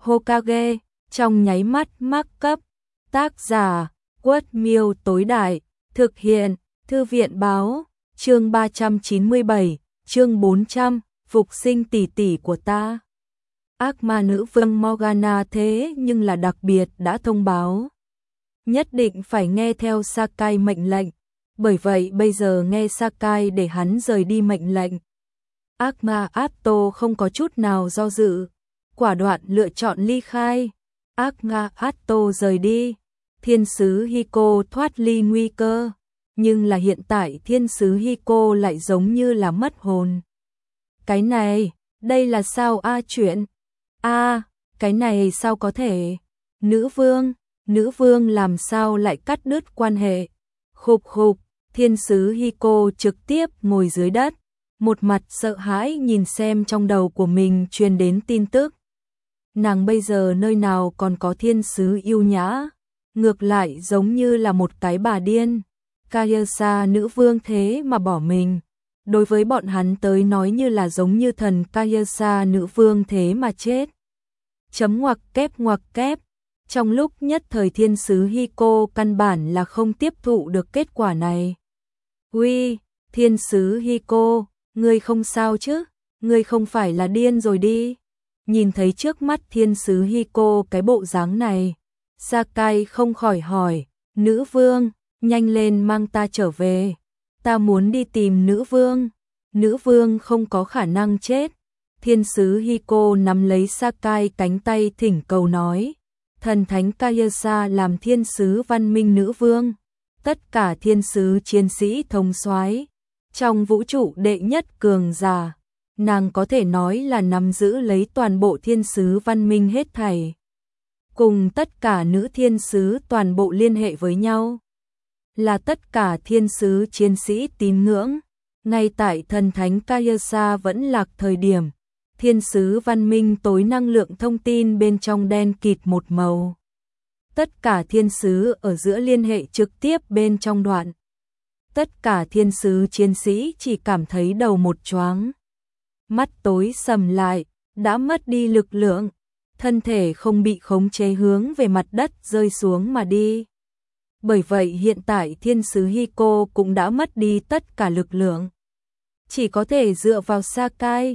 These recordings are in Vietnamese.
Hokage, trong nháy mắt mắc cấp. Tác giả, Quất Miêu tối đại, thực hiện, Thư viện báo, chương 397, chương 400, phục sinh tỷ tỷ của ta. Ác ma nữ vương Morgana thế nhưng là đặc biệt đã thông báo. Nhất định phải nghe theo Sakai mệnh lệnh, bởi vậy bây giờ nghe Sakai để hắn rời đi mệnh lệnh. Ác ma Atto không có chút nào do dự, quả đoạn lựa chọn ly khai. Ác ma Atto rời đi, thiên sứ Hiko thoát ly nguy cơ, nhưng là hiện tại thiên sứ Hiko lại giống như là mất hồn. Cái này, đây là sao chuyện? Cái này sao có thể? Nữ vương làm sao lại cắt đứt quan hệ? Khục khục, thiên sứ Hiko trực tiếp ngồi dưới đất, một mặt sợ hãi nhìn xem trong đầu của mình truyền đến tin tức. Nàng bây giờ nơi nào còn có thiên sứ yêu nhã, ngược lại giống như là một cái bà điên. Kayasa nữ vương thế mà bỏ mình, đối với bọn hắn tới nói như là giống như thần Kayasa nữ vương thế mà chết. Chấm ngoặc kép. Trong lúc nhất thời thiên sứ Hiko căn bản là không tiếp thụ được kết quả này. Uy, thiên sứ Hiko, ngươi không sao chứ? Ngươi không phải là điên rồi đi? Nhìn thấy trước mắt thiên sứ Hiko cái bộ dáng này, Sakai không khỏi hỏi, nữ vương, nhanh lên mang ta trở về. Ta muốn đi tìm nữ vương không có khả năng chết. Thiên sứ Hiko nắm lấy Sakai cánh tay thỉnh cầu nói, thần thánh Kayasa làm thiên sứ văn minh nữ vương, tất cả thiên sứ chiến sĩ thống soái trong vũ trụ đệ nhất cường giả, nàng có thể nói là nắm giữ lấy toàn bộ thiên sứ văn minh hết thảy, cùng tất cả nữ thiên sứ toàn bộ liên hệ với nhau, là tất cả thiên sứ chiến sĩ tín ngưỡng. Ngay tại thần thánh Kayasa vẫn lạc thời điểm, thiên sứ văn minh tối năng lượng thông tin bên trong đen kịt một màu. Tất cả thiên sứ ở giữa liên hệ trực tiếp bên trong đoạn. Tất cả thiên sứ chiến sĩ chỉ cảm thấy đầu một choáng. Mắt tối sầm lại, đã mất đi lực lượng, thân thể không bị khống chế hướng về mặt đất rơi xuống mà đi. Bởi vậy hiện tại thiên sứ Hiko cũng đã mất đi tất cả lực lượng. Chỉ có thể dựa vào Sakai.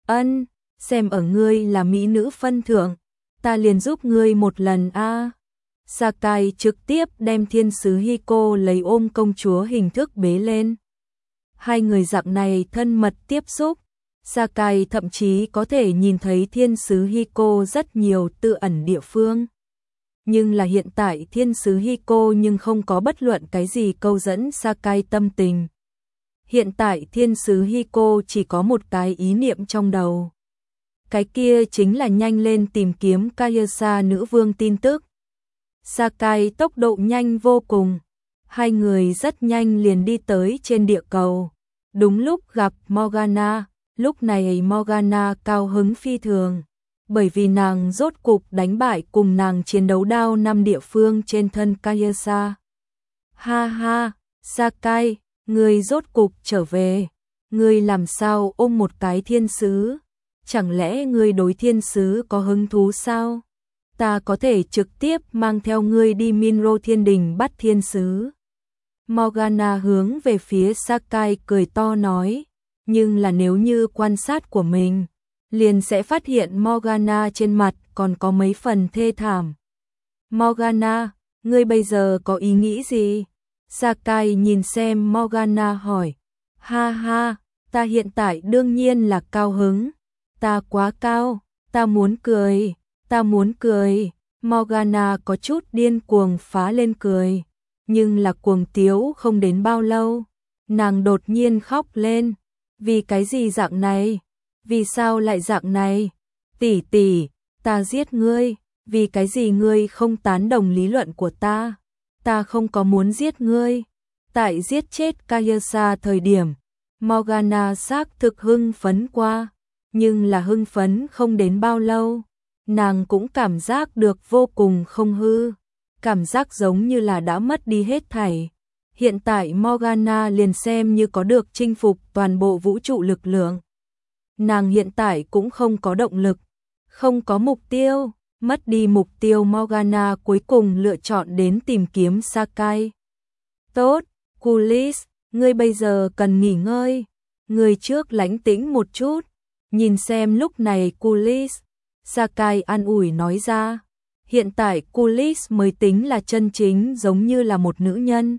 Xem ở ngươi là mỹ nữ phân thượng, ta liền giúp ngươi một lần Sakai trực tiếp đem thiên sứ Hiko lấy ôm công chúa hình thức bế lên. Hai người dạng này thân mật tiếp xúc, Sakai thậm chí có thể nhìn thấy thiên sứ Hiko rất nhiều tự ẩn địa phương. Nhưng là hiện tại thiên sứ Hiko nhưng không có bất luận cái gì câu dẫn Sakai tâm tình. Hiện tại thiên sứ Hiko chỉ có một cái ý niệm trong đầu. Cái kia chính là nhanh lên tìm kiếm Kayasa nữ vương tin tức. Sakai tốc độ nhanh vô cùng. Hai người rất nhanh liền đi tới trên địa cầu. Đúng lúc gặp Morgana, lúc này Morgana cao hứng phi thường. Bởi vì nàng rốt cục đánh bại cùng nàng chiến đấu đao 5 địa phương trên thân Kayasa. Ha, Sakai, ngươi rốt cục trở về. Ngươi làm sao ôm một cái thiên sứ? Chẳng lẽ ngươi đối thiên sứ có hứng thú sao? Ta có thể trực tiếp mang theo ngươi đi Minro thiên đình bắt thiên sứ. Morgana hướng về phía Sakai cười to nói. Nhưng là nếu như quan sát của mình, liền sẽ phát hiện Morgana trên mặt còn có mấy phần thê thảm. Morgana, ngươi bây giờ có ý nghĩ gì? Sakai nhìn xem Morgana hỏi. Ha, ta hiện tại đương nhiên là cao hứng. Ta quá cao, ta muốn cười. Morgana có chút điên cuồng phá lên cười. Nhưng là cuồng tiếu không đến bao lâu. Nàng đột nhiên khóc lên. Vì cái gì dạng này? Vì sao lại dạng này? Tỷ, ta giết ngươi. Vì cái gì ngươi không tán đồng lý luận của ta? Ta không có muốn giết ngươi. Tại giết chết Kayasa thời điểm, Morgana xác thực hưng phấn qua. Nhưng là hưng phấn không đến bao lâu, nàng cũng cảm giác được vô cùng không hư, cảm giác giống như là đã mất đi hết thảy. Hiện tại Morgana liền xem như có được chinh phục toàn bộ vũ trụ lực lượng. Nàng hiện tại cũng không có động lực, không có mục tiêu, Mất đi mục tiêu, Morgana cuối cùng lựa chọn đến tìm kiếm Sakai. Tốt, Kulis, ngươi bây giờ cần nghỉ ngơi. Ngươi trước lánh tĩnh một chút. Nhìn xem lúc này Kulis, Sakai an ủi nói ra. Hiện tại Kulis mới tính là chân chính giống như là một nữ nhân.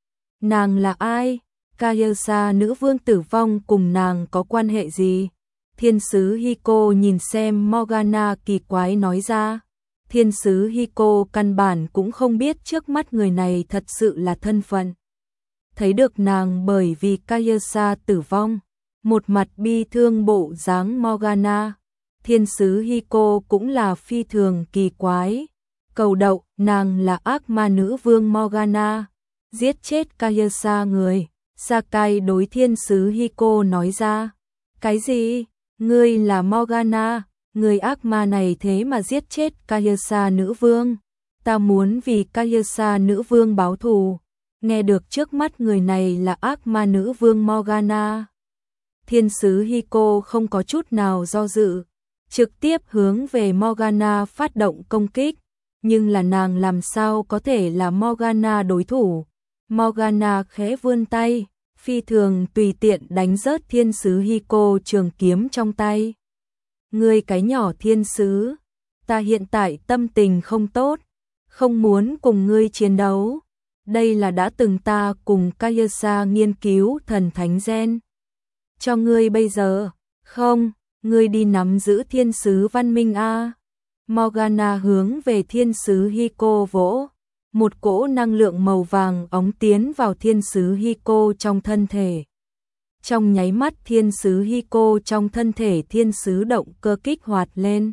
Nàng là ai? Kayasa nữ vương tử vong cùng nàng có quan hệ gì? Thiên sứ Hiko nhìn xem Morgana kỳ quái nói ra. Thiên sứ Hiko căn bản cũng không biết trước mắt người này thật sự là thân phận. Thấy được nàng bởi vì Kayasa tử vong, một mặt bi thương bộ dáng Morgana. Thiên sứ Hiko cũng là phi thường kỳ quái. Cầu đậu, nàng là ác ma nữ vương Morgana. Giết chết Kayasa người. Sakai đối thiên sứ Hiko nói ra. Cái gì? Ngươi là Morgana, người ác ma này thế mà giết chết Kayasa nữ vương. Ta muốn vì Kayasa nữ vương báo thù. Nghe được trước mắt người này là ác ma nữ vương Morgana. Thiên sứ Hiko không có chút nào do dự, trực tiếp hướng về Morgana phát động công kích. Nhưng là nàng làm sao có thể là Morgana đối thủ. Morgana khẽ vươn tay, phi thường tùy tiện đánh rớt thiên sứ Hiko trường kiếm trong tay. Ngươi cái nhỏ thiên sứ, ta hiện tại tâm tình không tốt, không muốn cùng ngươi chiến đấu. Đây là đã từng ta cùng Kayasa nghiên cứu thần thánh gen. Cho ngươi bây giờ, không, ngươi đi nắm giữ thiên sứ văn minh a. Morgana hướng về thiên sứ Hiko vỗ. Một cỗ năng lượng màu vàng óng tiến vào thiên sứ Hiko trong thân thể. Trong nháy mắt thiên sứ Hiko trong thân thể thiên sứ động cơ kích hoạt lên.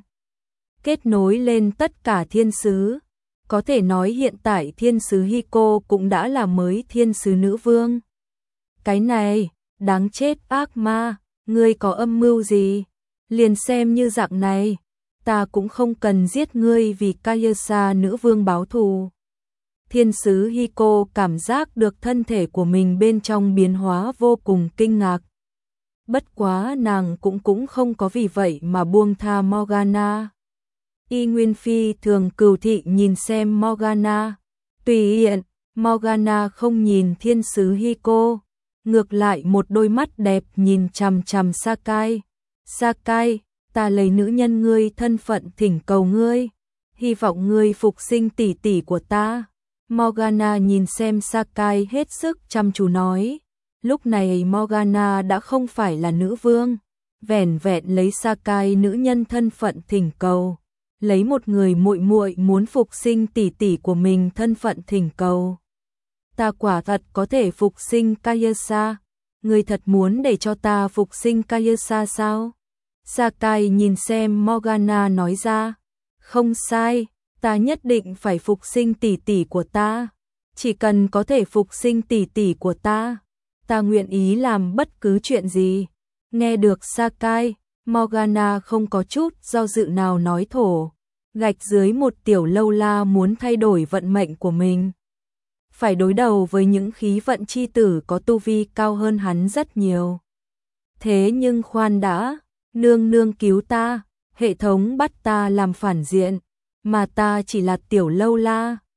Kết nối lên tất cả thiên sứ. Có thể nói hiện tại thiên sứ Hiko cũng đã là mới thiên sứ nữ vương. Cái này, đáng chết ác ma, ngươi có âm mưu gì? Liền xem như dạng này, ta cũng không cần giết ngươi vì Kayasa nữ vương báo thù. Thiên sứ Hiko cảm giác được thân thể của mình bên trong biến hóa vô cùng kinh ngạc. Bất quá nàng cũng không có vì vậy mà buông tha Morgana. Y Nguyên Phi thường cừu thị nhìn xem Morgana. Tùy hiện, Morgana không nhìn thiên sứ Hiko. Ngược lại một đôi mắt đẹp nhìn chằm chằm Sakai. Sakai, ta lấy nữ nhân ngươi thân phận thỉnh cầu ngươi. Hy vọng ngươi phục sinh tỷ tỷ của ta. Morgana nhìn xem Sakai hết sức chăm chú nói. Lúc này Morgana đã không phải là nữ vương. Vẻn vẹn lấy Sakai nữ nhân thân phận thỉnh cầu. Lấy một người muội muội muốn phục sinh tỷ tỷ của mình thân phận thỉnh cầu. Ta quả thật có thể phục sinh Kayasa. Ngươi thật muốn để cho ta phục sinh Kayasa sao? Sakai nhìn xem Morgana nói ra. Không sai, ta nhất định phải phục sinh tỷ tỷ của ta. Chỉ cần có thể phục sinh tỷ tỷ của ta, ta nguyện ý làm bất cứ chuyện gì. Nghe được Sakai, Morgana không có chút do dự nào nói thổ. Gạch dưới một tiểu lâu la muốn thay đổi vận mệnh của mình. Phải đối đầu với những khí vận chi tử có tu vi cao hơn hắn rất nhiều. Thế nhưng khoan đã, nương nương cứu ta, hệ thống bắt ta làm phản diện, mà ta chỉ là tiểu lâu la,